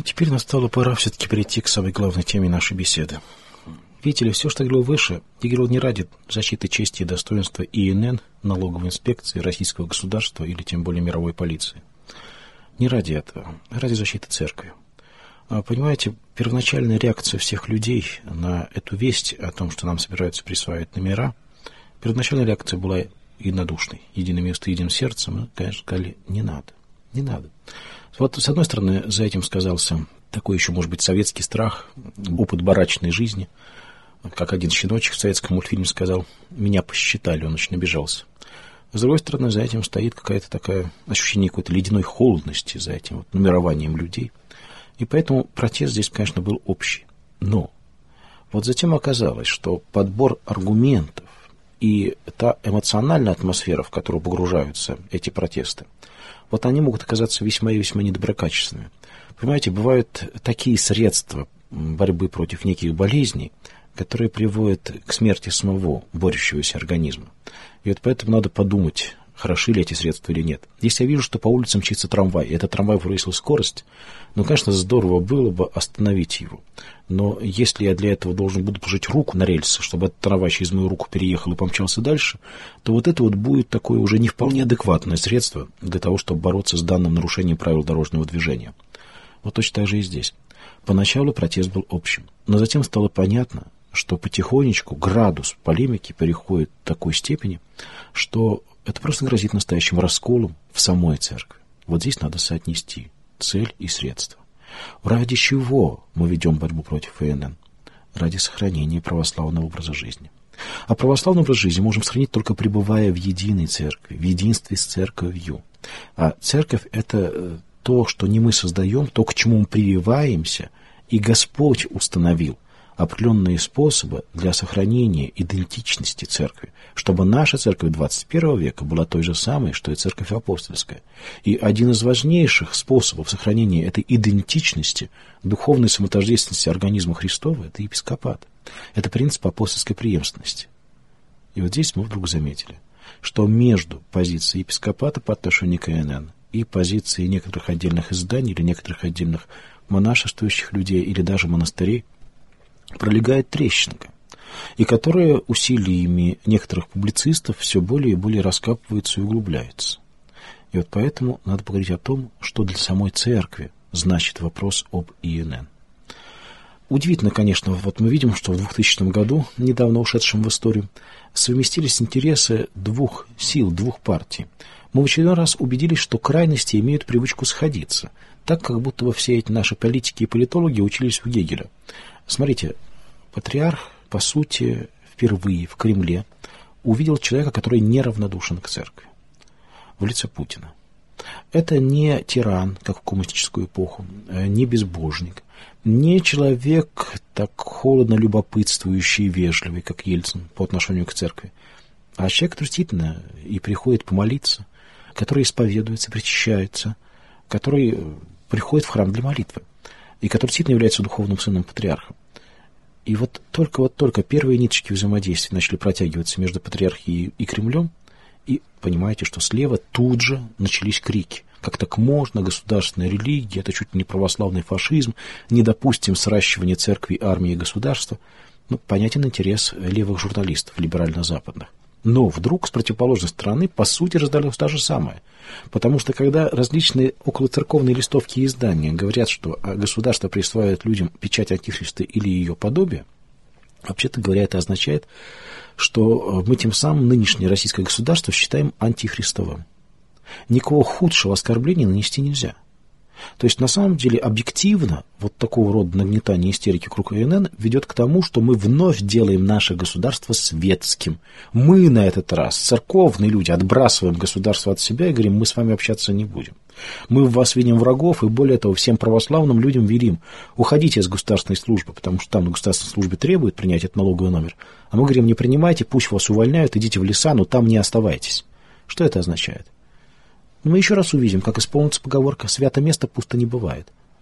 Теперь настала пора все-таки перейти к самой главной теме нашей беседы. Видите ли, все, что я говорил выше, я говорил не ради защиты чести и достоинства ИНН, налоговой инспекции, российского государства или тем более мировой полиции. Не ради этого, а ради защиты церкви. Понимаете, первоначальная реакция всех людей на эту весть о том, что нам собираются присваивать номера, первоначальная реакция была единодушной. Единое место, единым сердцем. Мы, конечно, сказали, не надо, не надо. Вот, с одной стороны, за этим сказался такой еще, может быть, советский страх, опыт барачной жизни. Как один щеночек в советском мультфильме сказал, меня посчитали, он очень обижался. С другой стороны, за этим стоит какая-то такая ощущение какой-то ледяной холодности, за этим вот нумерованием людей. И поэтому протест здесь, конечно, был общий. Но вот затем оказалось, что подбор аргументов и та эмоциональная атмосфера, в которую погружаются эти протесты, вот они могут оказаться весьма и весьма недоброкачественными. Понимаете, бывают такие средства борьбы против неких болезней, которые приводят к смерти самого борющегося организма. И вот поэтому надо подумать, хороши ли эти средства или нет. Если я вижу, что по улице мчится трамвай, и этот трамвай повысил скорость, ну, конечно, здорово было бы остановить его. Но если я для этого должен буду положить руку на рельсы, чтобы этот трамвай через мою руку переехал и помчался дальше, то вот это вот будет такое уже не вполне адекватное средство для того, чтобы бороться с данным нарушением правил дорожного движения. Вот точно так же и здесь. Поначалу протест был общим, но затем стало понятно, что потихонечку градус полемики переходит до такой степени, что это просто грозит настоящим расколом в самой церкви. Вот здесь надо соотнести цель и средства. Ради чего мы ведем борьбу против ИНН? Ради сохранения православного образа жизни. А православный образ жизни можем сохранить только пребывая в единой церкви, в единстве с церковью. А церковь – это то, что не мы создаем, то, к чему мы прививаемся, и Господь установил определенные способы для сохранения идентичности церкви, чтобы наша церковь 21 века была той же самой, что и церковь апостольская. И один из важнейших способов сохранения этой идентичности, духовной самотождественности организма Христова – это епископат. Это принцип апостольской преемственности. И вот здесь мы вдруг заметили, что между позицией епископата по отношению к ИНН и позицией некоторых отдельных изданий или некоторых отдельных монашествующих людей или даже монастырей пролегает трещинка, и которая усилиями некоторых публицистов все более и более раскапывается и углубляется. И вот поэтому надо поговорить о том, что для самой церкви значит вопрос об ИНН. Удивительно, конечно, вот мы видим, что в 2000 году, недавно ушедшем в историю, совместились интересы двух сил, двух партий. Мы в очередной раз убедились, что крайности имеют привычку сходиться, так как будто бы все эти наши политики и политологи учились у Гегеля. Смотрите, патриарх, по сути, впервые в Кремле увидел человека, который неравнодушен к церкви, в лице Путина. Это не тиран, как в коммунистическую эпоху, не безбожник, не человек, так холодно любопытствующий и вежливый, как Ельцин по отношению к церкви, а человек, который действительно и приходит помолиться, который исповедуется, причащается, который приходит в храм для молитвы, и который действительно является духовным сыном патриарха. И вот только первые ниточки взаимодействия начали протягиваться между патриархией и Кремлем, и понимаете, что слева тут же начались крики. Как так можно, государственная религия, это чуть ли не православный фашизм, не допустим сращивания церкви, армии и государства. Ну, понятен интерес левых журналистов, либерально-западных. Но вдруг с противоположной стороны, по сути, раздалось то же самое. Потому что, когда различные околоцерковные листовки и издания говорят, что государство присваивает людям печать антихриста или ее подобие, вообще-то говоря, это означает, что мы тем самым нынешнее российское государство считаем антихристовым. Никакого худшего оскорбления нанести нельзя. То есть, на самом деле, объективно, вот такого рода нагнетание истерики вокруг ИНН ведет к тому, что мы вновь делаем наше государство светским. Мы на этот раз, церковные люди, отбрасываем государство от себя и говорим, мы с вами общаться не будем. Мы в вас видим врагов, и более того, всем православным людям велим, уходите из государственной службы, потому что там на государственной службе требуют принять этот налоговый номер. А мы говорим, не принимайте, пусть вас увольняют, идите в леса, но там не оставайтесь. Что это означает? Мы еще раз увидим, как исполнится поговорка «свято место пусто не бывает».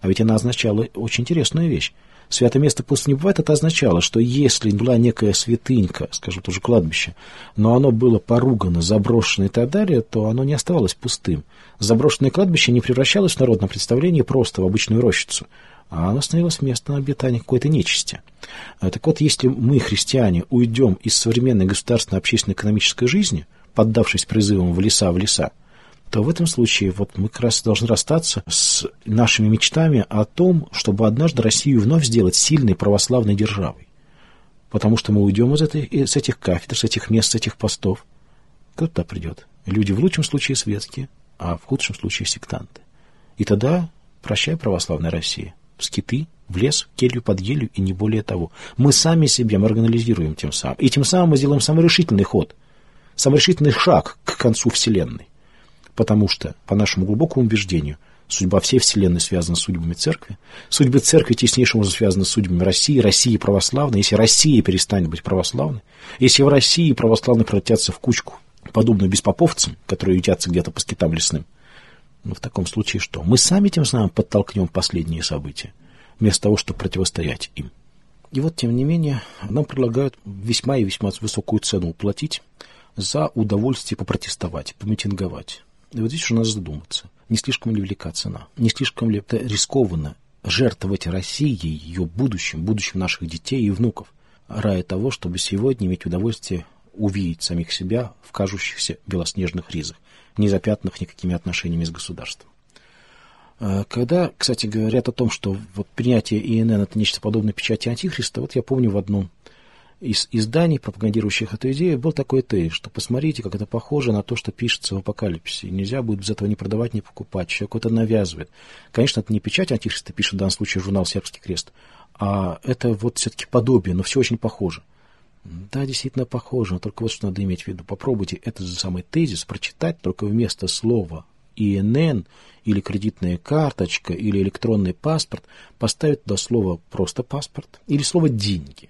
А ведь она означала очень интересную вещь. Святое место пусто не бывает, это означало, что если была некая святынька, скажем, тоже кладбище, но оно было поругано, заброшено и так далее, то оно не оставалось пустым. Заброшенное кладбище не превращалось в народное представление просто в обычную рощицу, а оно становилось местом обитания какой-то нечисти. Так вот, если мы, христиане, уйдем из современной государственной общественно-экономической жизни, поддавшись призывам в леса, то в этом случае вот мы как раз должны расстаться с нашими мечтами о том, чтобы однажды Россию вновь сделать сильной православной державой. Потому что мы уйдем с этих кафедр, с этих мест, с этих постов. Кто туда придет? Люди в лучшем случае светские, а в худшем случае сектанты. И тогда прощай, православная Россия. В скиты, в лес, в келью под елью и не более того. Мы сами себя маргинализируем тем самым. И тем самым мы сделаем самый решительный ход, самый решительный шаг к концу Вселенной. Потому что, по нашему глубокому убеждению, судьба всей Вселенной связана с судьбами Церкви. Судьбы Церкви теснейшим образом связаны с судьбами России. Россия православна. Если Россия перестанет быть православной, если в России православные превратятся в кучку, подобную беспоповцам, которые ютятся где-то по скитам лесным, в таком случае что? Мы сами тем самым подтолкнем последние события, вместо того, чтобы противостоять им. И вот, тем не менее, нам предлагают весьма и весьма высокую цену уплатить за удовольствие попротестовать, помитинговать. И вот здесь уже надо задуматься, не слишком ли велика цена, не слишком ли это рискованно жертвовать Россией, ее будущим наших детей и внуков, ради того, чтобы сегодня иметь удовольствие увидеть самих себя в кажущихся белоснежных ризах, не запятнанных никакими отношениями с государством. Когда, кстати, говорят о том, что вот принятие ИНН – это нечто подобное печати Антихриста, вот я помню в одном из изданий, пропагандирующих эту идею, был такой тезис, что посмотрите, как это похоже на то, что пишется в Апокалипсисе. Нельзя будет без этого ни продавать, ни покупать. Человек это навязывает. Конечно, это не печать Антихриста, пишет в данном случае журнал «Сербский крест», а это вот все-таки подобие, но все очень похоже. Да, действительно похоже, но только вот что надо иметь в виду. Попробуйте этот же самый тезис прочитать, только вместо слова ИНН или кредитная карточка или электронный паспорт поставить туда слово просто паспорт или слово деньги.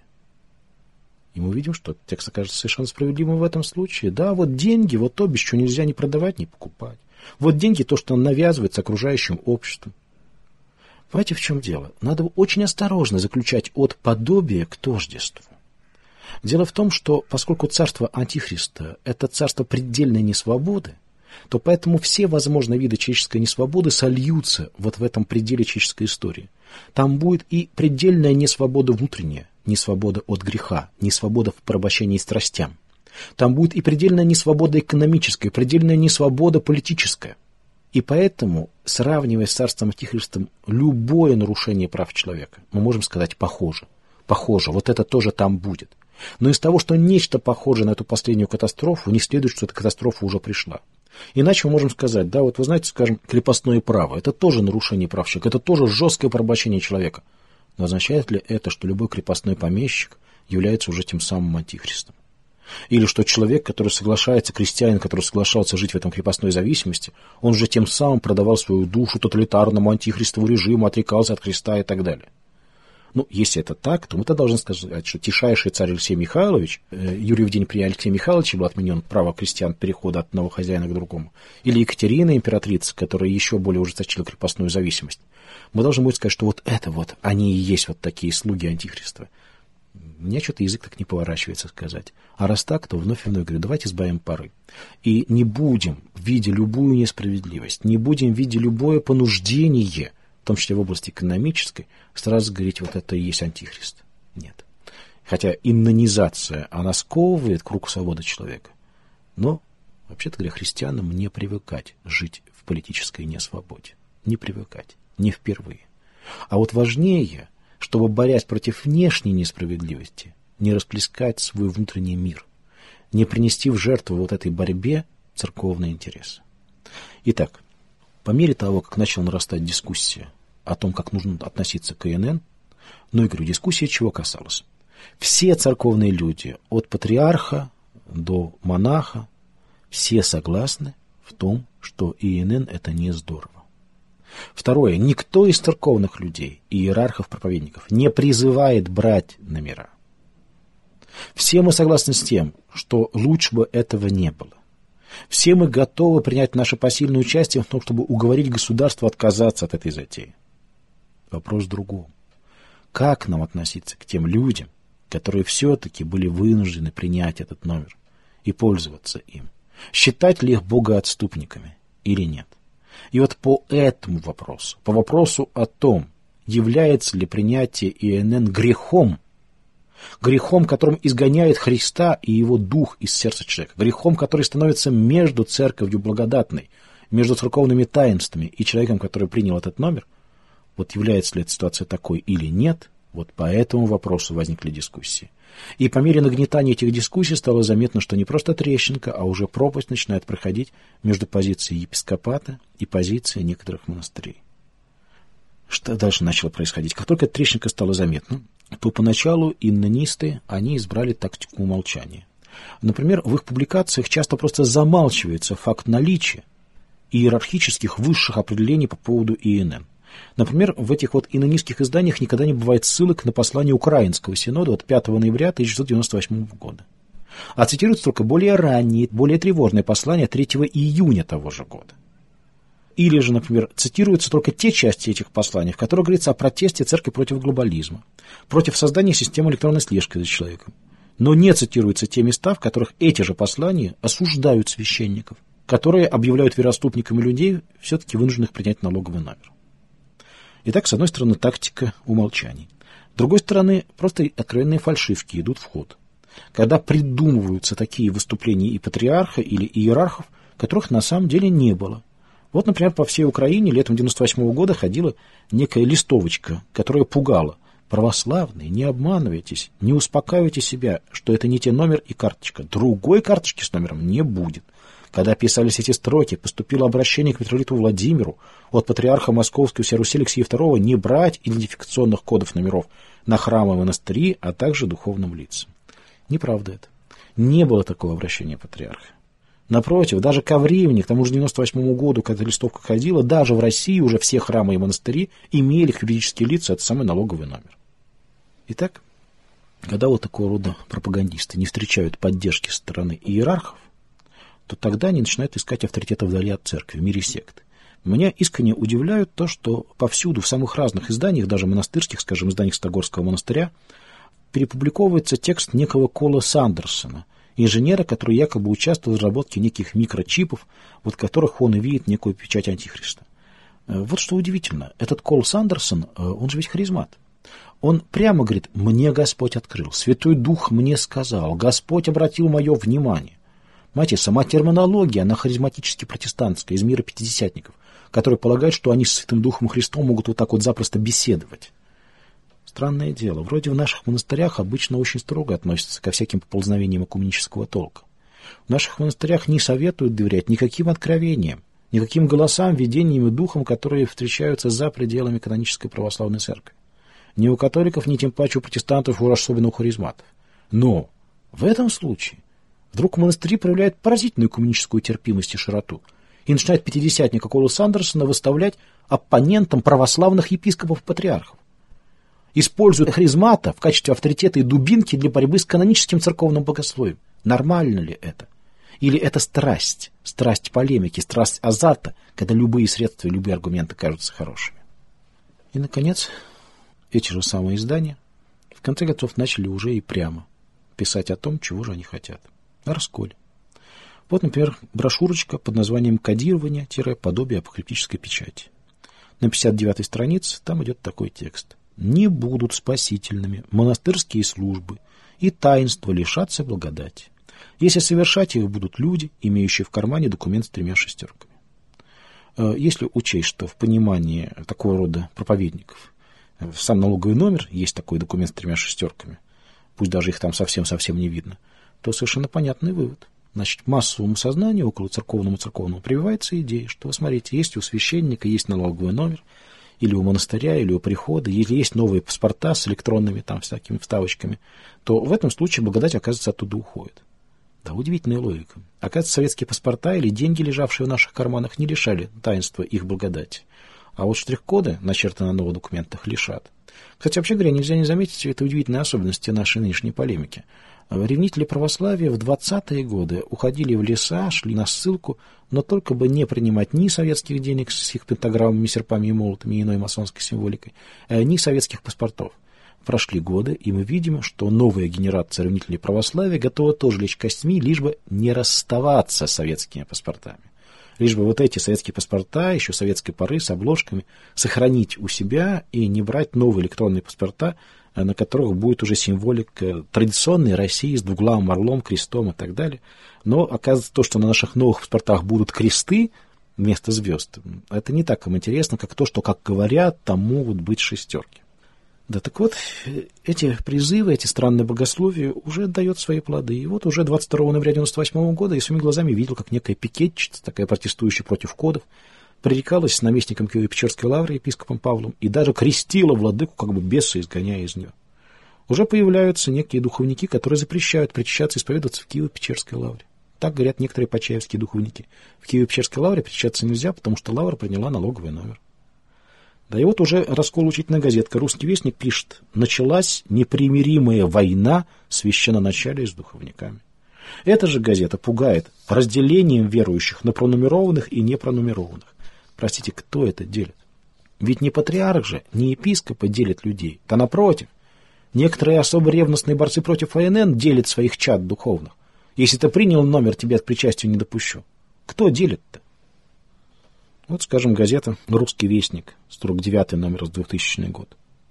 И мы увидим, что текст окажется совершенно справедливым в этом случае. Да, вот деньги, вот то, без чего нельзя ни продавать, ни покупать. Вот деньги, то, что навязывается окружающим обществом. Понимаете, в чем дело? Надо очень осторожно заключать от подобия к тождеству. Дело в том, что поскольку царство Антихриста – это царство предельной несвободы, то поэтому все возможные виды человеческой несвободы сольются вот в этом пределе человеческой истории. Там будет и предельная несвобода внутренняя, несвобода от греха, несвобода в порабощении страстям. Там будет и предельная несвобода экономическая, предельная несвобода политическая. И поэтому, сравнивая с царством Антихристом любое нарушение прав человека, мы можем сказать похоже. Похоже, вот это тоже там будет. Но из того, что нечто похожее на эту последнюю катастрофу, не следует, что эта катастрофа уже пришла. Иначе мы можем сказать, да, вот вы знаете, скажем, крепостное право, это тоже нарушение прав человека, это тоже жесткое порабощение человека. Но означает ли это, что любой крепостной помещик является уже тем самым антихристом? Или что человек, который соглашается, крестьянин, который соглашался жить в этом крепостной зависимости, он же тем самым продавал свою душу тоталитарному антихристовому режиму, отрекался от Христа и так далее. Ну, если это так, то мы-то должны сказать, что тишайший царь Алексей Михайлович, Юрий в день при Алексея Михайловича был отменен право крестьян перехода от одного хозяина к другому, или Екатерина, императрица, которая еще более ужесточила крепостную зависимость, мы должны будем сказать, что вот это вот, они и есть вот такие слуги Антихриста. Мне что-то язык так не поворачивается сказать. А раз так, то вновь и вновь говорю, давайте сбавим пары. И не будем, видя любую несправедливость, не будем, видя любое понуждение, в том числе в области экономической, сразу говорить, вот это и есть Антихрист. Нет. Хотя иннонизация, она сковывает круг свободы человека. Но, вообще-то говоря, христианам не привыкать жить в политической несвободе. Не привыкать. Не впервые. А вот важнее, чтобы, борясь против внешней несправедливости, не расплескать свой внутренний мир, не принести в жертву вот этой борьбе церковные интересы. Итак, по мере того, как начала нарастать дискуссия о том, как нужно относиться к ИНН, но, я говорю, дискуссия чего касалась? Все церковные люди, от патриарха до монаха, все согласны в том, что ИНН – это не здорово. Второе. Никто из церковных людей, иерархов, проповедников, не призывает брать номера. Все мы согласны с тем, что лучше бы этого не было. Все мы готовы принять наше посильное участие в том, чтобы уговорить государство отказаться от этой затеи. Вопрос в другом. Как нам относиться к тем людям, которые все-таки были вынуждены принять этот номер и пользоваться им? Считать ли их богоотступниками или нет? И вот по этому вопросу, по вопросу о том, является ли принятие ИНН грехом, которым изгоняет Христа и его дух из сердца человека, грехом, который становится между церковью благодатной, между церковными таинствами и человеком, который принял этот номер, вот является ли эта ситуация такой или нет, вот по этому вопросу возникли дискуссии. И по мере нагнетания этих дискуссий стало заметно, что не просто трещинка, а уже пропасть начинает проходить между позицией епископата и позицией некоторых монастырей. Что дальше начало происходить? Как только эта трещинка стала заметна, то поначалу иннонисты, они избрали тактику умолчания. Например, в их публикациях часто просто замалчивается факт наличия иерархических высших определений по поводу ИНН. Например, в этих вот иннонистских изданиях никогда не бывает ссылок на послание Украинского синода от 5 ноября 1998 года. А цитируются только более ранние, более тревожные послания 3 июня того же года. Или же, например, цитируются только те части этих посланий, в которых говорится о протесте церкви против глобализма, против создания системы электронной слежки за человеком. Но не цитируются те места, в которых эти же послания осуждают священников, которые объявляют вероотступниками людей, все-таки вынужденных принять налоговый номер. Итак, с одной стороны, тактика умолчаний. С другой стороны, просто откровенные фальшивки идут в ход. Когда придумываются такие выступления и патриарха, или иерархов, которых на самом деле не было. Вот, например, по всей Украине летом 1998 года ходила некая листовочка, которая пугала. Православные, не обманывайтесь, не успокаивайте себя, что это не те номер и карточка. Другой карточки с номером не будет. Когда писались эти строки, поступило обращение к митрополиту Владимиру от патриарха Московского всея Руси Алексея II не брать идентификационных кодов номеров на храмы и монастыри, а также духовным лицам. Неправда это. Не было такого обращения патриарха. Напротив, даже ко времени, к тому же 1998 году, когда листовка ходила, даже в России уже все храмы и монастыри имели юридические лица, это самый налоговый номер. Итак, когда вот такого рода пропагандисты не встречают поддержки со стороны иерархов, то тогда они начинают искать авторитета вдали от церкви, в мире сект. Меня искренне удивляет то, что повсюду, в самых разных изданиях, даже монастырских, скажем, изданиях Стогорского монастыря, перепубликовывается текст некого Кола Сандерсона, инженера, который якобы участвовал в разработке неких микрочипов, вот которых он и видит некую печать антихриста. Вот что удивительно, этот Кол Сандерсон, он же ведь харизмат. Он прямо говорит: «Мне Господь открыл, Святой Дух мне сказал, Господь обратил мое внимание». Понимаете, сама терминология, она харизматически протестантская, из мира пятидесятников, которые полагают, что они с Святым Духом Христом могут вот так вот запросто беседовать. Странное дело, вроде в наших монастырях обычно очень строго относятся ко всяким поползновениям экуменического толка. В наших монастырях не советуют доверять никаким откровениям, никаким голосам, видениям и духам, которые встречаются за пределами канонической православной церкви. Ни у католиков, ни тем паче у протестантов, уж особенно у харизматов. Но в этом случае вдруг монастыри проявляют поразительную экуменическую терпимость и широту и начинает пятидесятника Кола Сандерсона выставлять оппонентом православных епископов-патриархов. Используют харизмата в качестве авторитета и дубинки для борьбы с каноническим церковным богословием. Нормально ли это? Или это страсть? Страсть полемики, страсть азарта, когда любые средства, любые аргументы кажутся хорошими. И, наконец, эти же самые издания в конце концов начали уже и прямо писать о том, чего же они хотят. О расколе. Вот, например, брошюрочка под названием «Кодирование-подобие апокрифической печати». На 59-й странице там идет такой текст. «Не будут спасительными монастырские службы, и таинства лишатся благодати, если совершать их будут люди, имеющие в кармане документ с 3 шестерками». Если учесть, что в понимании такого рода проповедников в сам налоговый номер есть такой документ с 3 шестерками, пусть даже их там совсем не видно, то совершенно понятный вывод. Значит, массовому сознанию, около церковному прививается идея, что, вы смотрите, есть у священника, есть налоговый номер, или у монастыря, или у прихода, если есть новые паспорта с электронными там всякими вставочками, то в этом случае благодать, оказывается, оттуда уходит. Да, удивительная логика. Оказывается, советские паспорта или деньги, лежавшие в наших карманах, не лишали таинства их благодати. А вот штрих-коды, начертанные на новых документах, лишат. Кстати, вообще говоря, нельзя не заметить этой удивительной особенности нашей нынешней полемики. Ревнители православия в 20-е годы уходили в леса, шли на ссылку, но только бы не принимать ни советских денег с их пентаграммами, серпами и молотами и иной масонской символикой, ни советских паспортов. Прошли годы, и мы видим, что новая генерация ревнителей православия готова тоже лечь костьми, лишь бы не расставаться с советскими паспортами. Лишь бы вот эти советские паспорта, еще советской поры, с обложками, сохранить у себя и не брать новые электронные паспорта, на которых будет уже символика традиционной России с двуглавым орлом, крестом и так далее. Но оказывается, то, что на наших новых паспортах будут кресты вместо звезд, это не так им интересно, как то, что, как говорят, там могут быть шестерки. Да, так вот, эти призывы, эти странные богословия уже дают свои плоды. И вот уже 22 ноября 1998 года я своими глазами видел, как некая пикетчица, такая протестующая против кодов, пререкалась с наместником Киево-Печерской лавры, епископом Павлом, и даже крестила владыку, как бы беса изгоняя из нее. Уже появляются некие духовники, которые запрещают причащаться и исповедоваться в Киево-Печерской лавре. Так говорят некоторые почаевские духовники. В Киево-Печерской лавре причащаться нельзя, потому что лавра приняла налоговый номер. Да и вот уже раскол учительная газетка «Русский вестник» пишет: началась непримиримая война священноначалия с духовниками. Эта же газета пугает разделением верующих на пронумерованных и непронумерованных. Простите, кто это делит? Ведь не патриарх же, не епископы делят людей. Да напротив, некоторые особо ревностные борцы против АНН делят своих чад духовных. Если ты принял номер, тебя к причастию не допущу. Кто делит-то? Вот, скажем, газета «Русский вестник», 49-й номер, 2000 год.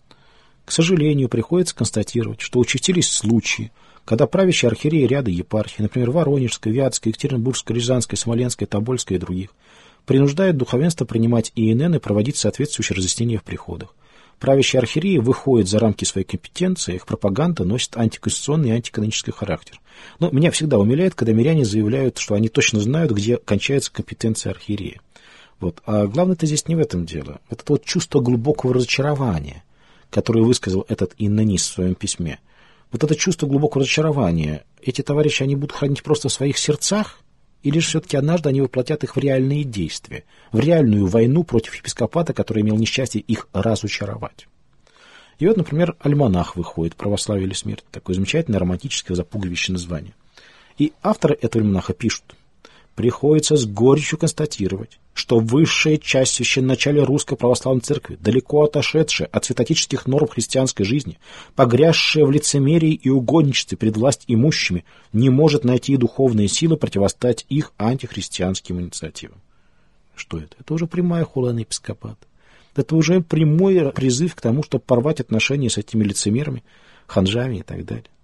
К сожалению, приходится констатировать, что участились случаи, когда правящие архиереи ряда епархий, например, Воронежской, Вятской, Екатеринбургской, Рязанской, Смоленской, Тобольской и других, принуждают духовенство принимать ИНН и проводить соответствующие разъяснения в приходах. Правящие архиереи выходят за рамки своей компетенции, их пропаганда носит антиконституционный и антиканонический характер. Но меня всегда умиляет, когда миряне заявляют, что они точно знают, где кончается компетенция архиерея. Вот. А главное-то здесь не в этом дело. Это вот чувство глубокого разочарования, которое высказал этот иннонист в своем письме. Вот это чувство глубокого разочарования, эти товарищи, они будут хранить просто в своих сердцах, или же все-таки однажды они воплотят их в реальные действия, в реальную войну против епископата, который имел несчастье их разочаровать. И вот, например, «Альманах» выходит «Православие или смерть», такое замечательное романтическое запугивающее название. И авторы этого альманаха пишут: приходится с горечью констатировать, что высшая часть священноначалия Русской Православной Церкви, далеко отошедшая от святотических норм христианской жизни, погрязшая в лицемерии и угодничестве пред власть имущими, не может найти духовные силы противостать их антихристианским инициативам. Что это? Это уже прямая хула на епископат. Это уже прямой призыв к тому, чтобы порвать отношения с этими лицемерами, ханжами и так далее.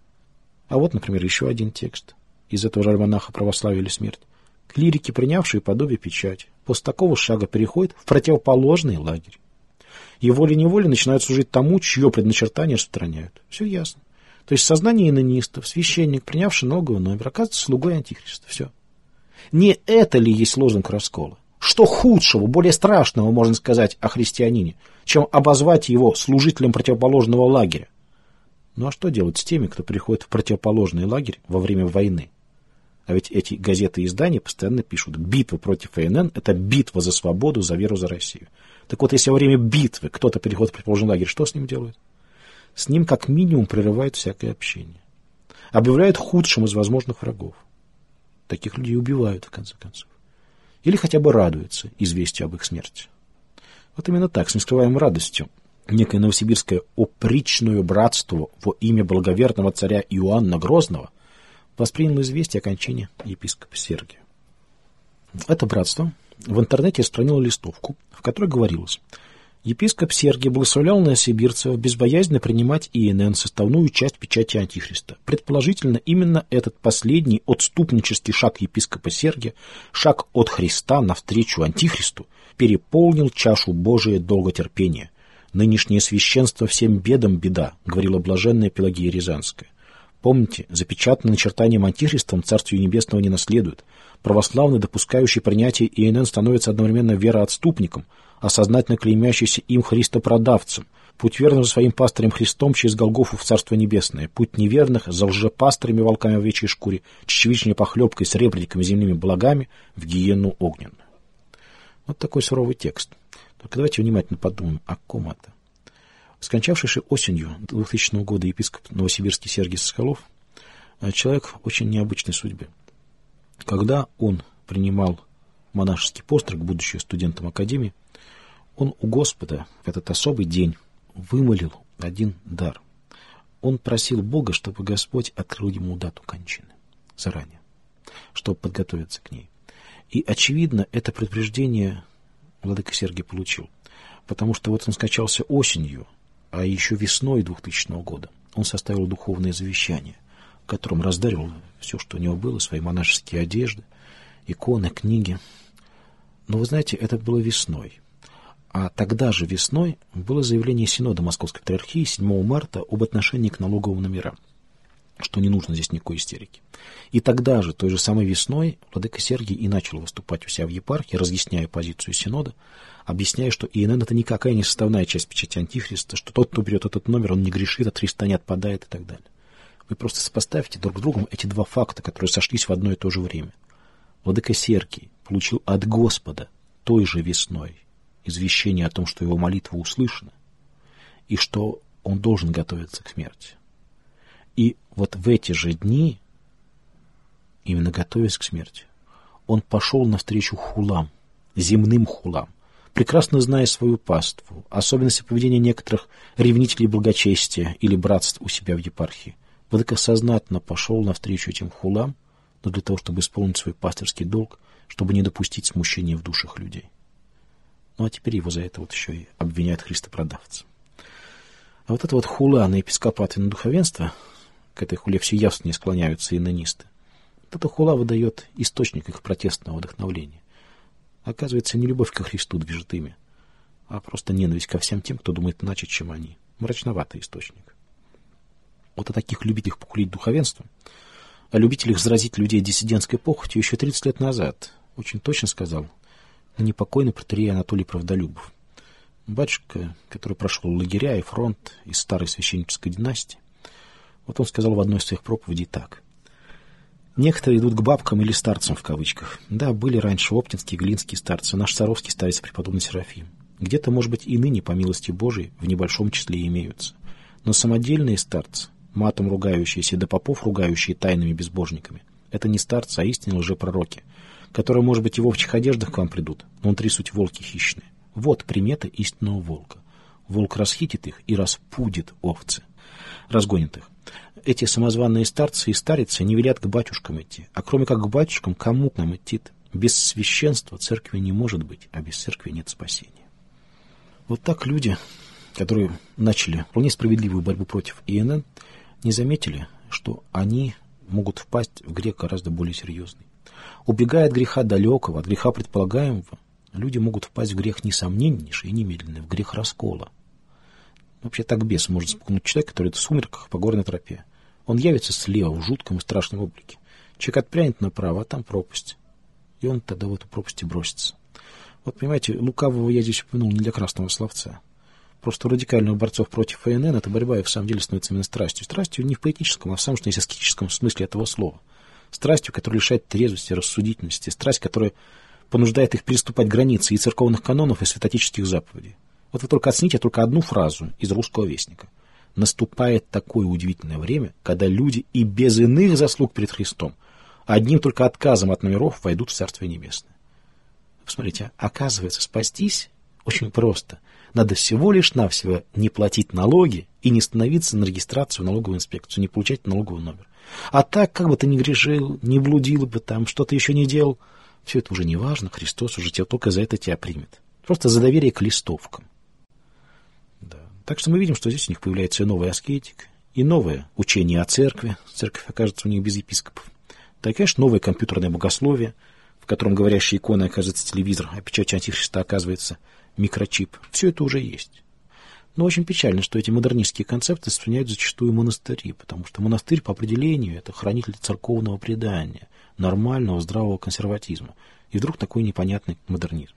А вот, например, еще один текст из этого же альманаха «Православие или смерть». Клирики, принявшие подобие печати, после такого шага переходят в противоположный лагерь. И волей-неволей начинают служить тому, чье предначертание распространяют. Все ясно. То есть сознание инонистов, священник, принявший налоговый номер, оказывается слугой антихриста. Все. Не это ли есть лозунг раскола? Что худшего, более страшного можно сказать о христианине, чем обозвать его служителем противоположного лагеря? Ну а что делать с теми, кто приходит в противоположный лагерь во время войны? А ведь эти газеты и издания постоянно пишут: битва против АНН – это битва за свободу, за веру, за Россию. Так вот, если во время битвы кто-то переходит в предположенный лагерь, что с ним делают? С ним как минимум прерывают всякое общение. Объявляют худшим из возможных врагов. Таких людей убивают, в конце концов. Или хотя бы радуются известию об их смерти. Вот именно так, с нескрываемой радостью, некое новосибирское опричное братство во имя благоверного царя Иоанна Грозного воспринял известие о кончине епископа Сергия. Это братство в интернете распространило листовку, в которой говорилось: епископ Сергий благословлял новосибирцев безбоязненно принимать ИНН, составную часть печати Антихриста. Предположительно, именно этот последний отступнический шаг епископа Сергия, шаг от Христа навстречу Антихристу, переполнил чашу Божия долготерпения. «Нынешнее священство всем бедам беда», говорила блаженная Пелагия Рязанская. Помните, запечатанное начертанием Антихристом Царствию Небесного не наследует. Православный, допускающий принятие ИНН, становится одновременно вероотступником, а сознательно клеймящийся им христопродавцем. Путь верных за своим пастырем Христом через Голгофу в Царство Небесное. Путь неверных за лжепастырями волками в овечьей шкуре, чечевичной похлебкой с ребриками земными благами в гиенну огненную. Вот такой суровый текст. Только давайте внимательно подумаем, о ком это. Скончавшийся осенью 2000 года епископ Новосибирский Сергий Соколов человек очень необычной судьбы. Когда он принимал монашеский постриг, будучи студентом академии, он у Господа в этот особый день вымолил один дар. Он просил Бога, чтобы Господь открыл ему дату кончины заранее, чтобы подготовиться к ней. И, очевидно, это предупреждение владыка Сергий получил, потому что вот он скончался осенью, а еще весной 2000 года он составил духовное завещание, в котором раздарил все, что у него было, свои монашеские одежды, иконы, книги. Но вы знаете, это было весной. А тогда же весной было заявление Синода Московской Патриархии 7 марта об отношении к налоговым номерам, что не нужно здесь никакой истерики. И тогда же, той же самой весной, владыка Сергий и начал выступать у себя в епархии, разъясняя позицию Синода, объясняя, что ИНН — это никакая не составная часть печати Антихриста, что тот, кто берет этот номер, он не грешит, от Христа не отпадает и так далее. Вы просто сопоставьте друг с другом эти два факта, которые сошлись в одно и то же время. Владыка Сергий получил от Господа той же весной извещение о том, что его молитва услышана, и что он должен готовиться к смерти. И вот в эти же дни, именно готовясь к смерти, он пошел навстречу хулам, земным хулам, прекрасно зная свою паству, особенности поведения некоторых ревнителей благочестия или братств у себя в епархии. Владыка сознательно пошел навстречу этим хулам, но для того, чтобы исполнить свой пастырский долг, чтобы не допустить смущения в душах людей. Ну а теперь его за это вот еще и обвиняют христопродавцы. А вот это вот хула на епископат и на духовенство, к этой хуле все явственно не склоняются инонисты, вот эта хула выдает источник их протестного вдохновления. Оказывается, не любовь ко Христу движет ими, а просто ненависть ко всем тем, кто думает иначе, чем они. Мрачноватый источник. Вот о таких любителях похулить духовенство, о любителях заразить людей диссидентской похотью еще 30 лет назад очень точно сказал непокойный протоиерей Анатолий Правдолюбов. Батюшка, который прошел лагеря и фронт из старой священнической династии, вот он сказал в одной из своих проповедей так. Некоторые идут к бабкам или старцам в кавычках. Да, были раньше оптинские, глинские старцы, наш саровский старец преподобный Серафим. Где-то, может быть, и ныне, по милости Божией, в небольшом числе имеются. Но самодельные старцы, матом ругающиеся, да попов ругающие тайными безбожниками, это не старцы, а истинные лжепророки, которые, может быть, и в овчих одеждах к вам придут, но внутри суть волки хищные. Вот примета истинного волка. Волк расхитит их и распудит овцы, разгонит их. Эти самозванные старцы и старицы не велят к батюшкам идти, а кроме как к батюшкам, кому к нам идти-то? Без священства церкви не может быть, а без церкви нет спасения. Вот так люди, которые начали вполне справедливую борьбу против ИНН, не заметили, что они могут впасть в грех гораздо более серьезный. Убегая от греха далекого, от греха предполагаемого, люди могут впасть в грех несомненнейший и немедленный, в грех раскола. Вообще так бес может спугнуть человека, который в сумерках по горной тропе. Он явится слева в жутком и страшном облике. Человек отпрянет направо, а там пропасть. И он тогда в эту пропасть и бросится. Вот, понимаете, лукавого я здесь упомянул не для красного словца. Просто у радикальных борцов против ИНН эта борьба и в самом деле становится именно страстью. Страстью не в поэтическом, а в самом что есть аскетическом смысле этого слова. Страстью, которая лишает трезвости, рассудительности. Страсть, которая понуждает их переступать границы и церковных канонов, и святотеческих заповедей. Вот вы только оцените только одну фразу из «Русского вестника». Наступает такое удивительное время, когда люди и без иных заслуг перед Христом, одним только отказом от номеров войдут в Царствие Небесное. Посмотрите, оказывается, спастись очень просто. Надо всего лишь навсего не платить налоги и не становиться на регистрацию в налоговую инспекцию, не получать налоговый номер. А так, как бы ты ни грешил, не блудил бы там, что-то еще не делал, все это уже не важно, Христос уже тебя только за это тебя примет. Просто за доверие к листовкам. Да. Так что мы видим, что здесь у них появляется и новый аскетик, и новое учение о церкви. Церковь окажется у них без епископов. Да и, конечно, новое компьютерное богословие, в котором говорящая икона оказывается телевизор, а печать Антихриста оказывается микрочип. Все это уже есть. Но очень печально, что эти модернистские концепты сохраняют зачастую монастыри, потому что монастырь по определению это хранитель церковного предания, нормального здравого консерватизма. И вдруг такой непонятный модернизм.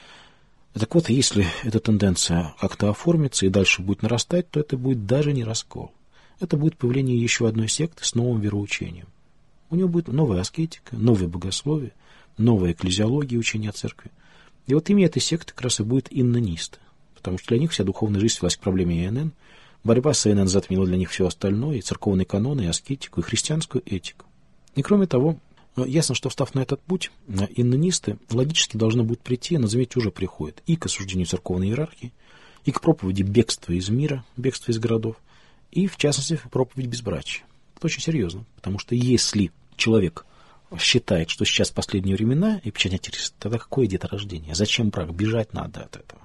Так вот, если эта тенденция как-то оформится и дальше будет нарастать, то это будет даже не раскол. Это будет появление еще одной секты с новым вероучением. У него будет новая аскетика, новое богословие, новая экклезиология учения о церкви. И вот имя этой секты как раз и будет иннонисты, потому что для них вся духовная жизнь свелась к проблеме ИНН. Борьба с ИНН затмила для них все остальное, и церковные каноны, и аскетику, и христианскую этику. И кроме того, ясно, что встав на этот путь, иннонисты логически должны будут прийти, но, заметьте, уже приходят и к осуждению церковной иерархии, и к проповеди бегства из мира, бегства из городов, и, в частности, проповедь безбрачия. Это очень серьезно, потому что если человек считает, что сейчас последние времена, и печать антихриста, тогда какое деторождение? Зачем брак? Бежать надо от этого.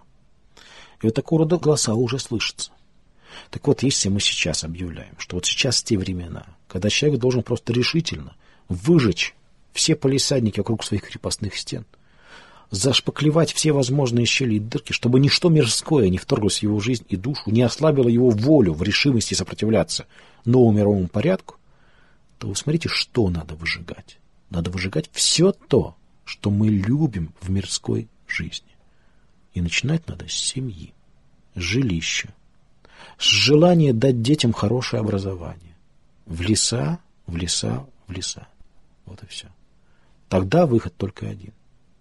И вот такого рода голоса уже слышатся. Так вот, если мы сейчас объявляем, что вот сейчас те времена, когда человек должен просто решительно выжечь все палисадники вокруг своих крепостных стен, зашпаклевать все возможные щели и дырки, чтобы ничто мирское не вторглось в его жизнь и душу, не ослабило его волю в решимости сопротивляться новому мировому порядку, то вы смотрите, что надо выжигать. Надо выжигать все то, что мы любим в мирской жизни. И начинать надо с семьи, с жилища, с желания дать детям хорошее образование. В леса, в леса, в леса. Вот и все. Тогда выход только один.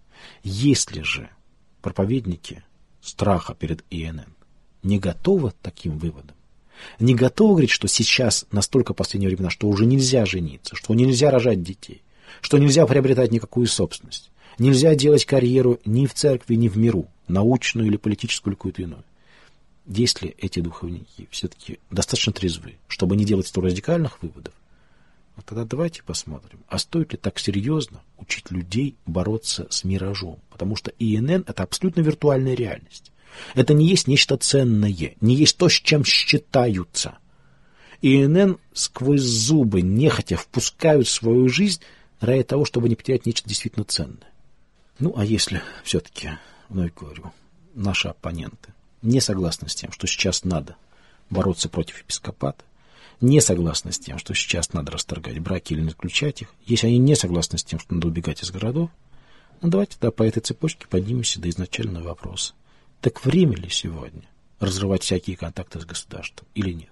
Если же проповедники страха перед ИНН не готовы к таким выводам, не готовы говорить, что сейчас настолько последние времена, что уже нельзя жениться, что нельзя рожать детей, что нельзя приобретать никакую собственность, нельзя делать карьеру ни в церкви, ни в миру, научную или политическую, или какую-то иную. Если эти духовники все-таки достаточно трезвы, чтобы не делать столь радикальных выводов, вот тогда давайте посмотрим, а стоит ли так серьезно учить людей бороться с миражом? Потому что ИНН — это абсолютно виртуальная реальность. Это не есть нечто ценное, не есть то, с чем считаются. ИНН сквозь зубы, нехотя впускают в свою жизнь ради того, чтобы не потерять нечто действительно ценное. Ну, а если все-таки, вновь говорю, наши оппоненты не согласны с тем, что сейчас надо бороться против епископата, не согласны с тем, что сейчас надо расторгать браки или заключать их, если они не согласны с тем, что надо убегать из городов, ну, давайте тогда по этой цепочке поднимемся до изначального вопроса. Так время ли сегодня разрывать всякие контакты с государством или нет?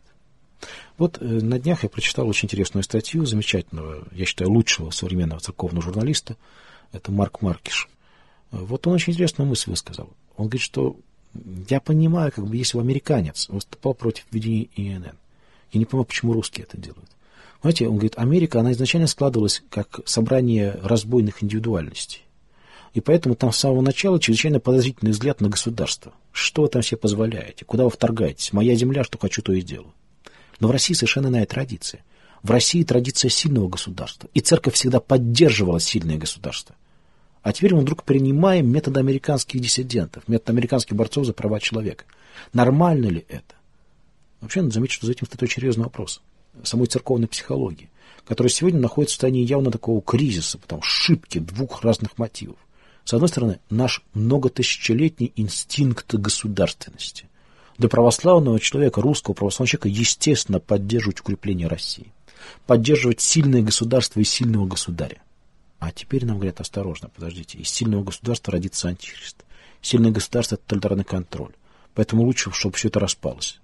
Вот на днях я прочитал очень интересную статью замечательного, я считаю, лучшего современного церковного журналиста, это Марк Маркиш. Вот он очень интересную мысль высказал. Он говорит, что я понимаю, как бы, если бы американец выступал против введения ИНН, я не понимаю, почему русские это делают. Знаете, он говорит, Америка, она изначально складывалась как собрание разбойных индивидуальностей. И поэтому там с самого начала чрезвычайно подозрительный взгляд на государство. Что вы там себе позволяете? Куда вы вторгаетесь? Моя земля, что хочу, то и делаю. Но в России совершенно иная традиция. В России традиция сильного государства. И церковь всегда поддерживала сильное государство. А теперь мы вдруг принимаем метод американских диссидентов, метод американских борцов за права человека. Нормально ли это? Вообще надо заметить, что за этим стоит очень серьезный вопрос самой церковной психологии, которая сегодня находится в состоянии явно такого кризиса, потому что шибки двух разных мотивов. С одной стороны, наш многотысячелетний инстинкт государственности. Для православного человека, русского православного человека, естественно, поддерживать укрепление России, поддерживать сильное государство и сильного государя. А теперь нам говорят, осторожно, подождите, из сильного государства родится антихрист. Сильное государство — это тоталитарный контроль. Поэтому лучше, чтобы все это распалось.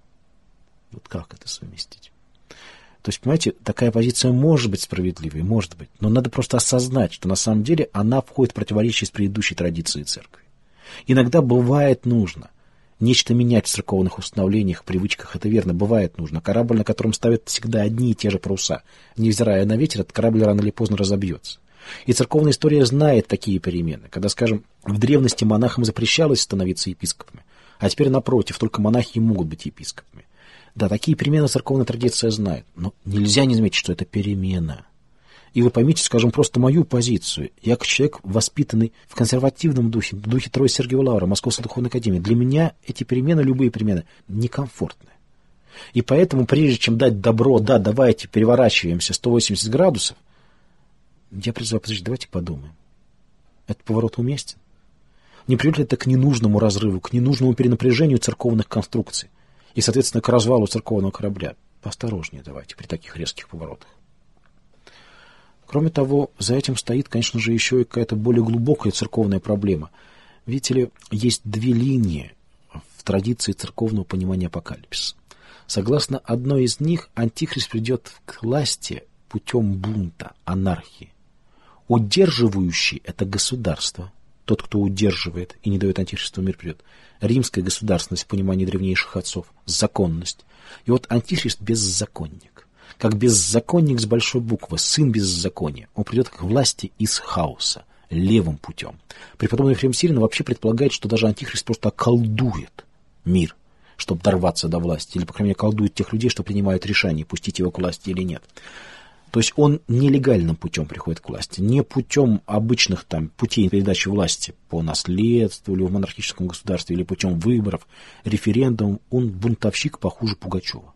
Вот как это совместить? То есть, понимаете, такая позиция может быть справедливой, может быть, но надо просто осознать, что на самом деле она входит в противоречие с предыдущей традицией церкви. Иногда бывает нужно нечто менять в церковных установлениях, привычках, это верно, бывает нужно. Корабль, на котором ставят всегда одни и те же паруса, невзирая на ветер, этот корабль рано или поздно разобьется. И церковная история знает такие перемены, когда, скажем, в древности монахам запрещалось становиться епископами, а теперь, напротив, только монахи могут быть епископами. Да, такие перемены церковная традиция знает, но нельзя не заметить, что это перемена. И вы поймите, скажем, просто мою позицию. Я, как человек, воспитанный в консервативном духе, в духе Троицы Сергиева Лавра, Московской духовной академии, для меня эти перемены, любые перемены, некомфортны. И поэтому, прежде чем дать добро, да, давайте переворачиваемся 180 градусов, я призываю, подождите, давайте подумаем. Этот поворот уместен? Не приведет ли это к ненужному разрыву, к ненужному перенапряжению церковных конструкций и, соответственно, к развалу церковного корабля? Поосторожнее давайте при таких резких поворотах. Кроме того, за этим стоит, конечно же, еще и какая-то более глубокая церковная проблема. Видите ли, есть две линии в традиции церковного понимания апокалипсиса. Согласно одной из них, антихрист придет к власти путем бунта, анархии. Удерживающий — это государство, тот, кто удерживает и не дает антихристу мир придет. Римская государственность в понимании древнейших отцов, законность. И вот антихрист беззаконник. Как беззаконник с большой буквы, сын беззакония. Он придет к власти из хаоса, левым путем. Преподобный Ефрем Сирин вообще предполагает, что даже антихрист просто околдует мир, чтобы дорваться до власти. Или, по крайней мере, колдует тех людей, что принимают решение, пустить его к власти или нет. То есть он нелегальным путем приходит к власти, не путем обычных путей передачи власти по наследству или в монархическом государстве, или путем выборов, референдумов. Он бунтовщик похуже Пугачева.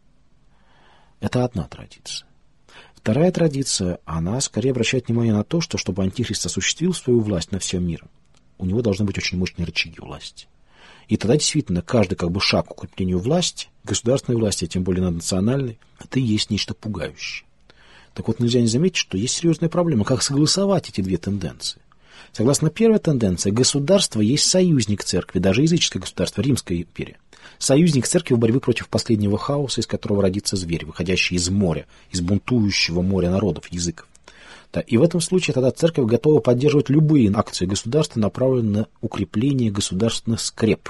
Это одна традиция. Вторая традиция, она скорее обращает внимание на то, что чтобы антихрист осуществил свою власть над всем миром, у него должны быть очень мощные рычаги власти. И тогда действительно каждый шаг к укреплению власти, государственной власти, а тем более над национальной, это и есть нечто пугающее. Так вот, нельзя не заметить, что есть серьезная проблема, как согласовать эти две тенденции. Согласно первой тенденции, государство есть союзник церкви, даже языческое государство, Римская империя. Союзник церкви в борьбе против последнего хаоса, из которого родится зверь, выходящий из моря, из бунтующего моря народов, языков. Да, и в этом случае тогда церковь готова поддерживать любые акции государства, направленные на укрепление государственных скреп.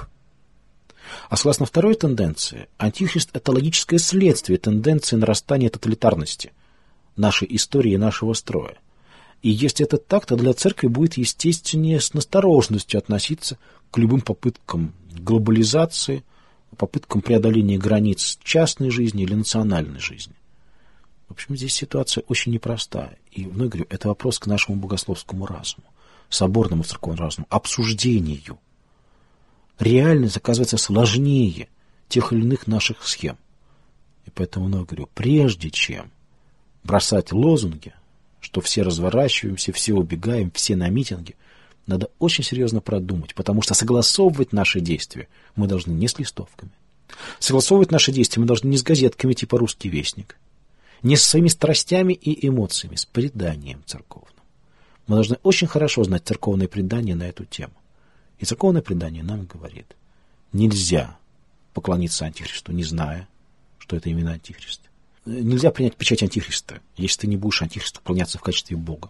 А согласно второй тенденции, антихрист – это логическое следствие тенденции нарастания тоталитарности нашей истории и нашего строя. И если это так, то для церкви будет естественнее с настороженностью относиться к любым попыткам глобализации, попыткам преодоления границ частной жизни или национальной жизни. В общем, здесь ситуация очень непростая. И вновь говорю, это вопрос к нашему богословскому разуму, соборному церковному разуму, обсуждению. Реальность оказывается сложнее тех или иных наших схем. И поэтому вновь говорю, прежде чем бросать лозунги, что все разворачиваемся, все убегаем, все на митинги, надо очень серьезно продумать, потому что согласовывать наши действия мы должны не с листовками. Согласовывать наши действия мы должны не с газетками типа «Русский вестник», не со своими страстями и эмоциями, с преданием церковным. Мы должны очень хорошо знать церковное предание на эту тему. И церковное предание нам говорит, нельзя поклониться антихристу, не зная, что это именно антихрист. Нельзя принять печать антихриста, если ты не будешь антихристу поклоняться в качестве Бога.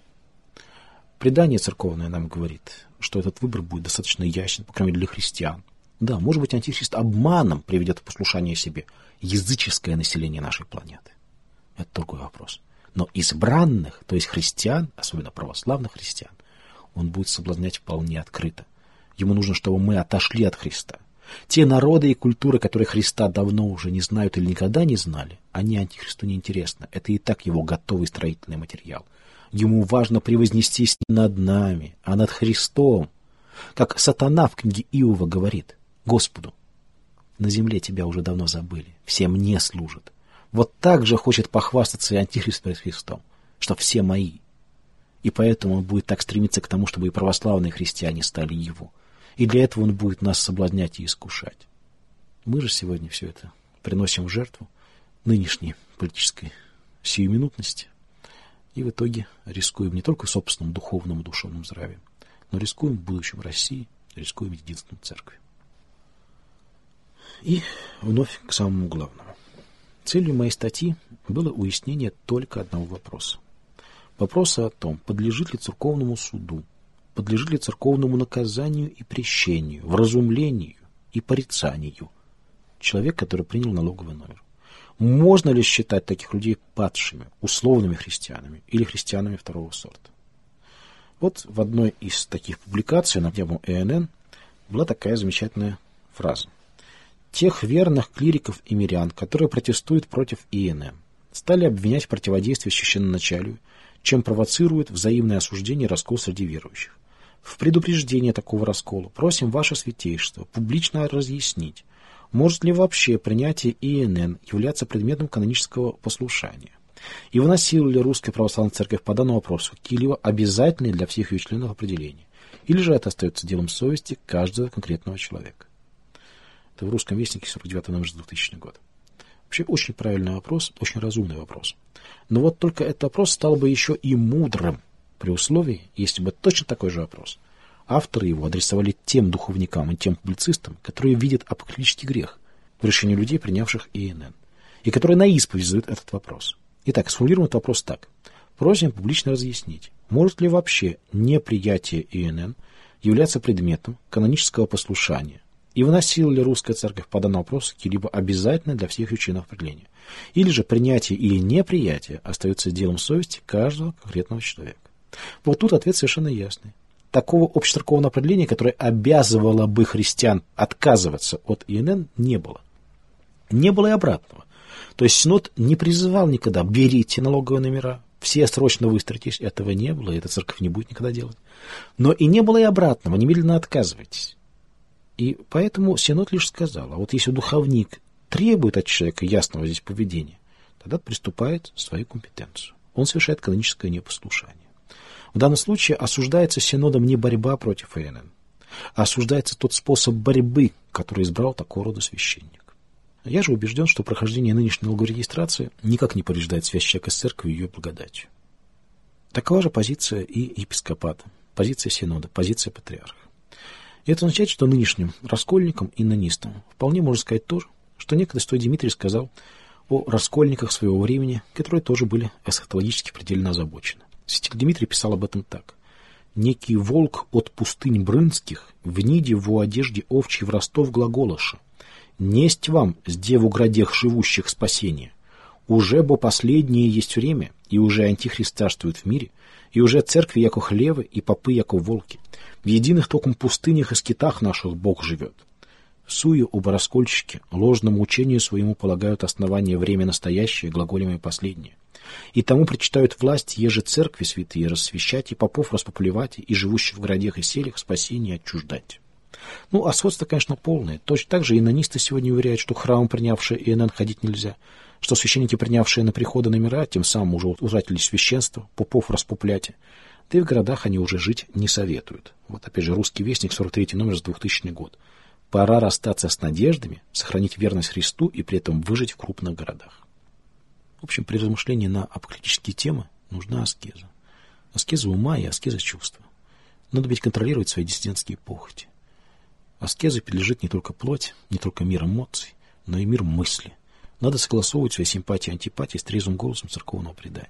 Предание церковное нам говорит, что этот выбор будет достаточно ясен, по крайней мере, для христиан. Да, может быть, антихрист обманом приведет в послушание себе языческое население нашей планеты. Это другой вопрос. Но избранных, то есть христиан, особенно православных христиан, он будет соблазнять вполне открыто. Ему нужно, чтобы мы отошли от Христа. Те народы и культуры, которые Христа давно уже не знают или никогда не знали, они антихристу не интересны. Это и так его готовый строительный материал. Ему важно превознестись не над нами, а над Христом. Как сатана в книге Иова говорит Господу: на земле тебя уже давно забыли, все мне служат. Вот так же хочет похвастаться и антихрист перед Христом, что все мои. И поэтому он будет так стремиться к тому, чтобы и православные христиане стали его. И для этого он будет нас соблазнять и искушать. Мы же сегодня все это приносим в жертву нынешней политической сиюминутности. И в итоге рискуем не только собственным духовным и душевным здравием, но рискуем будущим России, рискуем единством церкви. И вновь к самому главному. Целью моей статьи было уяснение только одного вопроса. Вопроса о том, подлежит ли церковному суду, подлежит ли церковному наказанию и прещению, вразумлению и порицанию человек, который принял налоговый номер. Можно ли считать таких людей падшими, условными христианами или христианами второго сорта? Вот в одной из таких публикаций на тему ИНН была такая замечательная фраза. Тех верных клириков и мирян, которые протестуют против ИНН, стали обвинять в противодействии священноначалию, чем провоцируют взаимное осуждение и раскол среди верующих. В предупреждение такого раскола просим ваше святейшество публично разъяснить, может ли вообще принятие ИНН являться предметом канонического послушания, и выносила ли Русская Православная Церковь по данному вопросу какие-либо обязательные для всех ее членов определения, или же это остается делом совести каждого конкретного человека. Это в «Русском вестнике», 49 номер за 2000 год. Вообще очень правильный вопрос, очень разумный вопрос. Но вот только этот вопрос стал бы еще и мудрым, при условии, если бы точно такой же вопрос авторы его адресовали тем духовникам и тем публицистам, которые видят апокрифический грех в решении людей, принявших ИНН, и которые на исповедь задают этот вопрос. Итак, сформулируем этот вопрос так. Просим публично разъяснить, может ли вообще неприятие ИНН являться предметом канонического послушания, и выносила ли русская церковь по данному вопросу какие-либо обязательные для всех ее членов определения, или же принятие или неприятие остается делом совести каждого конкретного человека. Вот тут ответ совершенно ясный. Такого общецерковного определения, которое обязывало бы христиан отказываться от ИНН, не было. Не было и обратного. То есть Синод не призывал никогда: берите налоговые номера, все срочно выстроитесь. Этого не было, и эта церковь не будет никогда делать. Но и не было и обратного: немедленно отказывайтесь. И поэтому Синод лишь сказал: а вот если духовник требует от человека ясного здесь поведения, тогда приступает в свою компетенцию. Он совершает каноническое непослушание. В данном случае осуждается Синодом не борьба против ИНН, а осуждается тот способ борьбы, который избрал такого рода священник. Я же убежден, что прохождение нынешней налоговой регистрации никак не повреждает связь человека с церковью и ее благодатью. Такова же позиция и епископата, позиция Синода, позиция патриарха. И это означает, что нынешним раскольникам и нонистам вполне можно сказать то же, что некогда святой Дмитрий сказал о раскольниках своего времени, которые тоже были эсхатологически предельно озабочены. Святитель Дмитрий писал об этом так: «Некий волк от пустынь брынских в ниде в одежде овчей в Ростов глаголоша: несть вам с деву градех живущих спасения. Уже бо последнее есть время, и уже антихрист царствует в мире, и уже церкви яко хлевы, и попы яко волки. В единых током пустынях и скитах наших Бог живет. Суе оба раскольщики ложному учению своему полагают основание время настоящее, глаголемое последнее. И тому причитают власть еже церкви святые рассвящать, и попов распопулевать, и живущих в городах и селях спасение отчуждать». Ну, а сходство, конечно, полное. Точно так же инонисты сегодня уверяют, что храмом, принявшие ИНН, ходить нельзя, что священники, принявшие на приходы номера, тем самым уже утратили священство, попов распоплять, да и в городах они уже жить не советуют. Вот опять же «Русский вестник», 43 номер, за 2000 год. Пора расстаться с надеждами, сохранить верность Христу и при этом выжить в крупных городах. В общем, при размышлении на апокалиптические темы нужна аскеза. Аскеза ума и аскеза чувства. Надо ведь контролировать свои диссидентские похоти. Аскезе подлежит не только плоть, не только мир эмоций, но и мир мысли. Надо согласовывать свои симпатии и антипатии с трезвым голосом церковного предания.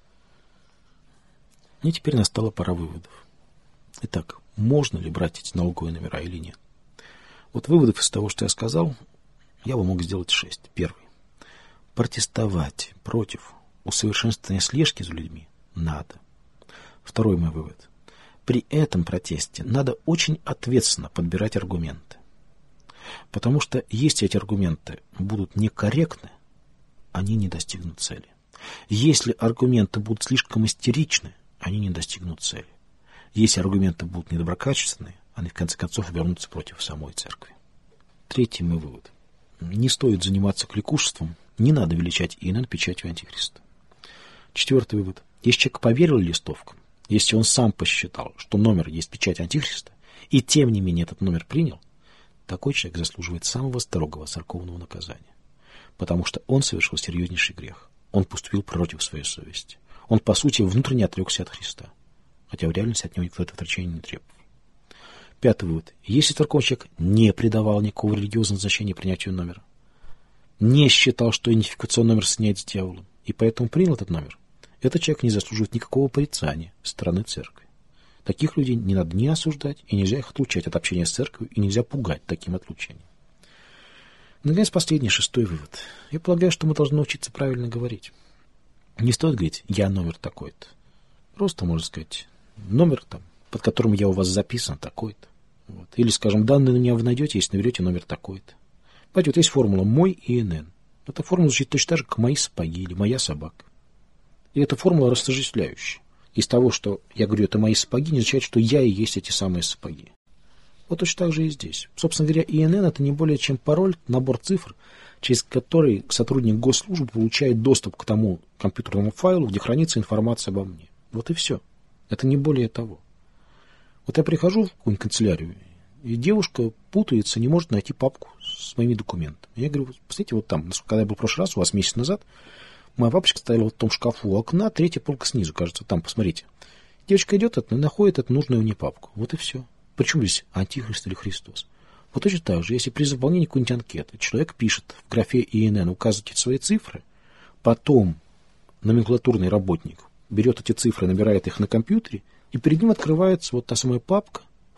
И теперь настала пора выводов. Итак, можно ли брать эти налоговые номера или нет? Вот выводов из того, что я сказал, я бы мог сделать 6. Первый. Протестовать против усовершенствования слежки за людьми надо. Второй мой вывод. При этом протесте надо очень ответственно подбирать аргументы. Потому что если эти аргументы будут некорректны, они не достигнут цели. Если аргументы будут слишком истеричны, они не достигнут цели. Если аргументы будут недоброкачественные, они в конце концов вернутся против самой церкви. Третий мой вывод. Не стоит заниматься кликушеством, не надо величать ИНН печатью антихриста. Четвертый вывод. Если человек поверил листовкам, если он сам посчитал, что номер есть печать антихриста, и тем не менее этот номер принял, такой человек заслуживает самого строгого церковного наказания. Потому что он совершил серьезнейший грех. Он поступил против своей совести. Он, по сути, внутренне отрекся от Христа. Хотя в реальности от него никто это отречение не требовал. Пятый вывод. Если церковный человек не придавал никакого религиозного значения принятию номера, не считал, что идентификационный номер соединяет с дьяволом, и поэтому принял этот номер, этот человек не заслуживает никакого порицания со стороны церкви. Таких людей не надо ни осуждать, и нельзя их отлучать от общения с церковью, и нельзя пугать таким отлучением. Наконец, последний, 6-й вывод. Я полагаю, что мы должны научиться правильно говорить. Не стоит говорить «я номер такой-то». Просто можно сказать «номер, там, под которым я у вас записан, такой-то». Вот. Или, скажем, данные на меня вы найдете, если наберете номер такой-то. Понимаете, вот есть формула «мой» и ИНН. Эта формула звучит точно так же, как «мои сапоги» или «моя собака». И эта формула растождествляющая. Из того, что я говорю, это мои сапоги, не означает, что я и есть эти самые сапоги. Вот точно так же и здесь. Собственно говоря, ИНН — это не более чем пароль, набор цифр, через который сотрудник госслужбы получает доступ к тому компьютерному файлу, где хранится информация обо мне. Вот и все. Это не более того. Вот я прихожу в какую-нибудь канцелярию, и девушка путается, не может найти папку с моими документами. Я говорю, посмотрите, вот там, когда я был в прошлый раз, у вас месяц назад, моя папочка стояла вот в том шкафу у окна, 3-я полка снизу, кажется, там, посмотрите. Девочка идет, находит эту нужную мне папку. Вот и все. Причем здесь антихрист или Христос? Вот точно так же, если при заполнении какой-нибудь анкеты человек пишет в графе ИНН, указывает свои цифры, потом номенклатурный работник берет эти цифры, набирает их на компьютере, и перед ним открывается вот та самая папка,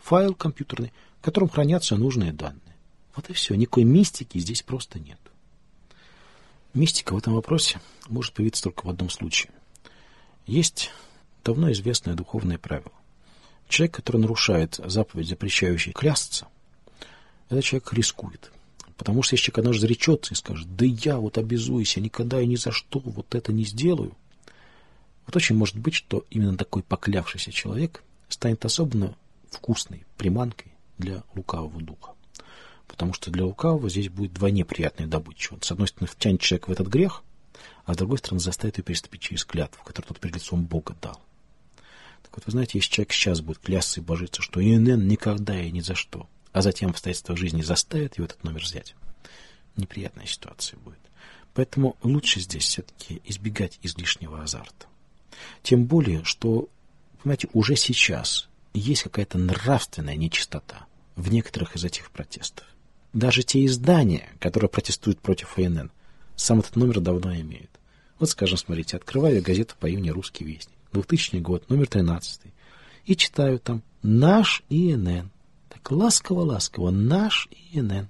файл компьютерный, в котором хранятся нужные данные. Вот и все. Никакой мистики здесь просто нет. Мистика в этом вопросе может появиться только в одном случае. Есть давно известное духовное правило. Человек, который нарушает заповедь, запрещающую клясться, этот человек рискует. Потому что если человек однажды заречется и скажет: да я вот обязуюсь, я никогда и ни за что вот это не сделаю, вот очень может быть, что именно такой поклявшийся человек станет особенно вкусной приманкой для лукавого духа. Потому что для лукавого здесь будет двойне приятная добыча. Он, с одной стороны, втянет человека в этот грех, а с другой стороны, заставит его переступить через клятву, которую тот перед лицом Бога дал. Так вот, вы знаете, если человек сейчас будет клясться и божиться, что ИНН никогда и ни за что, а затем обстоятельства жизни заставят его этот номер взять, неприятная ситуация будет. Поэтому лучше здесь все-таки избегать излишнего азарта. Тем более, что, понимаете, уже сейчас есть какая-то нравственная нечистота в некоторых из этих протестов. Даже те издания, которые протестуют против ИНН, сам этот номер давно имеют. Вот, скажем, смотрите, открываю газету по имени «Русский вестник», 2000 год, номер 13, и читаю там «Наш ИНН». Так ласково-ласково «Наш ИНН».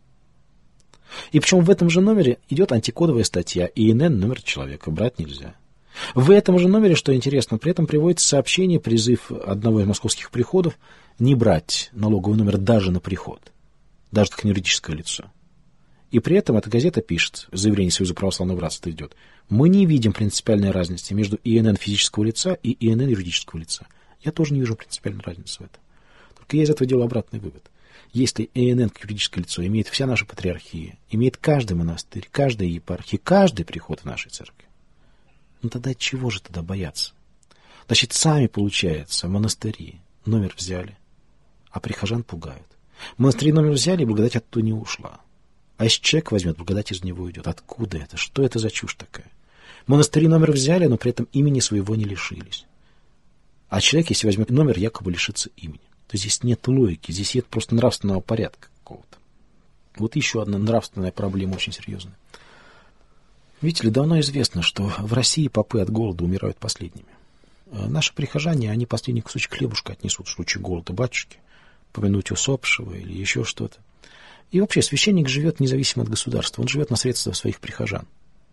И причем в этом же номере идет антикодовая статья «ИНН номер человека, брать нельзя». В этом же номере, что интересно, при этом приводится сообщение, призыв одного из московских приходов не брать налоговый номер даже на приход, даже как юридическое лицо. И при этом эта газета пишет, заявление Союза православного братства идет: мы не видим принципиальной разницы между ИНН физического лица и ИНН юридического лица. Я тоже не вижу принципиальной разницы в этом. Только я из этого делаю обратный вывод. Если ИНН как юридическое лицо имеет вся наша патриархия, имеет каждый монастырь, каждая епархия, каждый приход в нашей церкви, ну тогда чего же тогда бояться? Значит, сами, получается, монастыри номер взяли, а прихожан пугают. Монастыри номер взяли, и благодать оттуда не ушла. А если человек возьмет, благодать из него уйдет. Откуда это? Что это за чушь такая? Монастыри номер взяли, но при этом имени своего не лишились. А человек, если возьмет номер, якобы лишится имени. То есть здесь нет логики, здесь нет просто нравственного порядка какого-то. Вот еще одна нравственная проблема очень серьезная. Видите ли, давно известно, что в России попы от голода умирают последними. Наши прихожане, они последний кусочек хлебушка отнесут в случае голода батюшке, помянуть усопшего или еще что-то. И вообще священник живет независимо от государства, он живет на средства своих прихожан.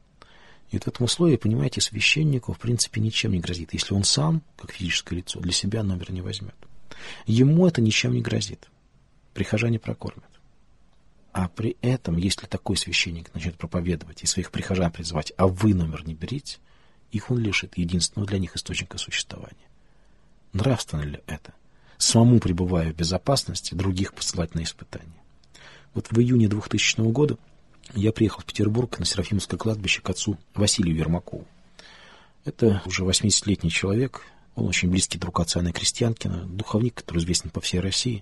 И вот в этом условии, понимаете, священнику в принципе ничем не грозит, если он сам, как физическое лицо, для себя номер не возьмет. Ему это ничем не грозит. Прихожане прокормят. А при этом, если такой священник начнет проповедовать и своих прихожан призывать: а вы номер не берите, их он лишит единственного для них источника существования. Нравственно ли это? Самому, пребывая в безопасности, других посылать на испытания. Вот в июне 2000 года я приехал в Петербург на Серафимовское кладбище к отцу Василию Ермакову. Это уже 80-летний человек, он очень близкий друг отца Анны Крестьянкина, духовник, который известен по всей России.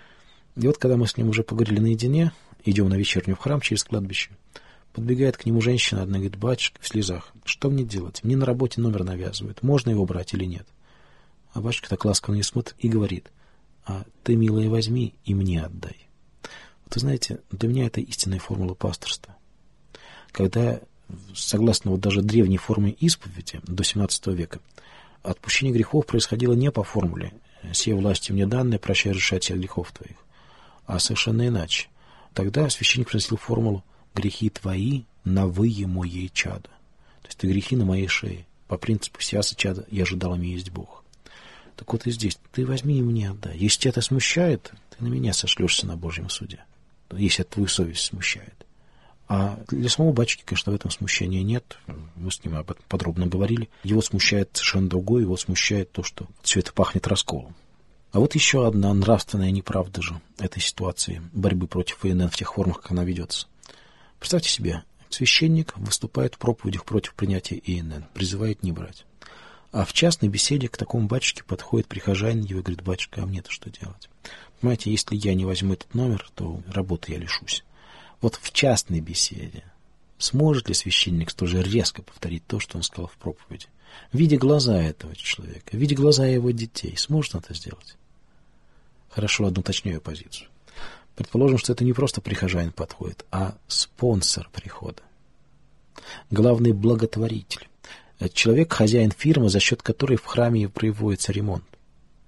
И вот когда мы с ним уже поговорили наедине, идем на вечерню в храм через кладбище, подбегает к нему женщина одна, говорит: батюшка, в слезах, что мне делать? Мне на работе номер навязывают, можно его брать или нет? А батюшка так ласково не смотрит и говорит: а ты, милая, возьми и мне отдай. Вот вы знаете, для меня это истинная формула пасторства. Когда, согласно вот даже древней форме исповеди до 17 века, отпущение грехов происходило не по формуле «сей властью мне данное, прощай, решать всех грехов твоих», а совершенно иначе. Тогда священник произносил формулу «грехи твои на вые моей чадо». То есть ты грехи на моей шее. По принципу «сяса чадо, я ожидал, ими есть Бог». Так вот и здесь. Ты возьми и мне отдай. Если тебя это смущает, ты на меня сошлешься на Божьем суде. Если это твою совесть смущает. А для самого батюшки, конечно, в этом смущения нет. Мы с ним об этом подробно говорили. Его смущает совершенно другое. Его смущает то, что все это пахнет расколом. А вот еще одна нравственная неправда же этой ситуации борьбы против ИНН в тех формах, как она ведется. Представьте себе, священник выступает в проповедях против принятия ИНН, призывает не брать. А в частной беседе к такому батюшке подходит прихожанин его и говорит: батюшка, а мне-то что делать? Понимаете, если я не возьму этот номер, то работы я лишусь. Вот в частной беседе сможет ли священник тоже резко повторить то, что он сказал в проповеди? Видя глаза этого человека, видя глаза его детей, сможет он это сделать? Хорошо, одну уточняю позицию. Предположим, что это не просто прихожанин подходит, а спонсор прихода. Главный благотворитель. Человек, хозяин фирмы, за счет которой в храме производится ремонт.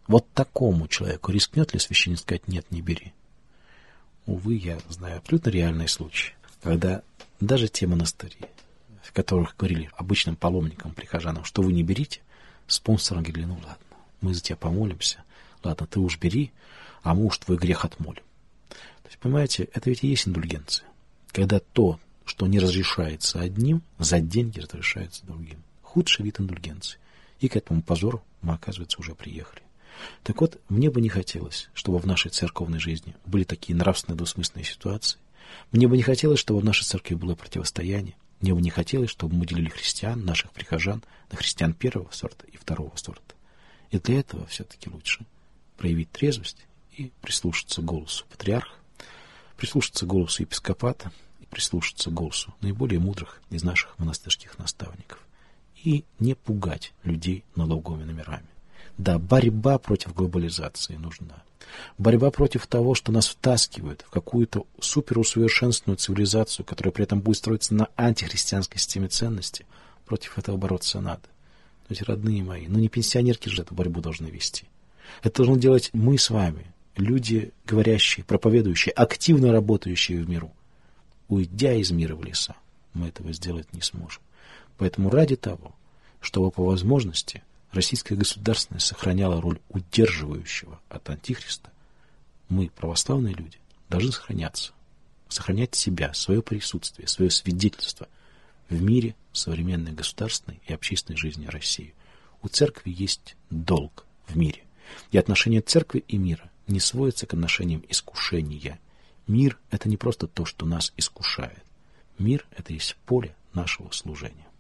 Вот такому человеку рискнет ли священник сказать «нет, не бери»? Увы, я знаю абсолютно реальные случаи, когда даже те монастыри, в которых говорили обычным паломникам, прихожанам, что вы не берите, спонсорам говорили: ну ладно, мы за тебя помолимся, ладно, ты уж бери, а мы уж твой грех отмолим. То есть, понимаете, это ведь и есть индульгенция. Когда то, что не разрешается одним, за деньги разрешается другим. Худший вид индульгенции. И к этому позору мы, оказывается, уже приехали. Так вот, мне бы не хотелось, чтобы в нашей церковной жизни были такие нравственные двусмысленные ситуации. Мне бы не хотелось, чтобы в нашей церкви было противостояние. Мне бы не хотелось, чтобы мы делили христиан, наших прихожан, на христиан первого сорта и второго сорта. И для этого все-таки лучше проявить трезвость и прислушаться к голосу патриарха, прислушаться к голосу епископата и прислушаться к голосу наиболее мудрых из наших монастырских наставников. И не пугать людей налоговыми номерами. Да, борьба против глобализации нужна. Борьба против того, что нас втаскивают в какую-то суперусовершенствованную цивилизацию, которая при этом будет строиться на антихристианской системе ценностей. Против этого бороться надо. Но эти родные мои, не пенсионерки же эту борьбу должны вести. Это должны делать мы с вами, люди, говорящие, проповедующие, активно работающие в миру. Уйдя из мира в леса, мы этого сделать не сможем. Поэтому ради того, чтобы по возможности российская государственность сохраняла роль удерживающего от антихриста, мы, православные люди, должны сохранять себя, свое присутствие, свое свидетельство в мире современной государственной и общественной жизни России. У церкви есть долг в мире. И отношения церкви и мира не сводятся к отношениям искушения. Мир — это не просто то, что нас искушает. Мир — это есть поле нашего служения.